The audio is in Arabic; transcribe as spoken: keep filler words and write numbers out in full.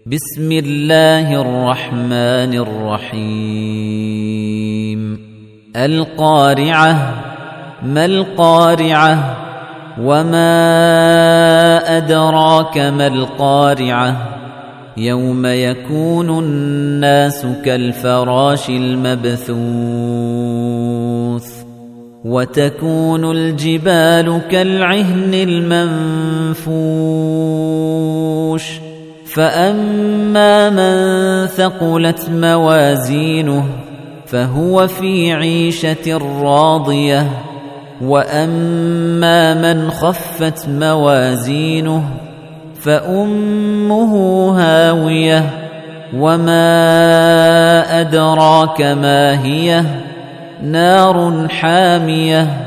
بسم الله الرحمن الرحيم القارعة ما القارعة وما أدراك ما القارعة يوم يكون الناس كالفراش المبثوث وتكون الجبال كالعهن المنفوش فأما من ثقلت موازينه فهو في عيشة راضية وأما من خفت موازينه فأمه هاوية وما أدراك ما هي نار حامية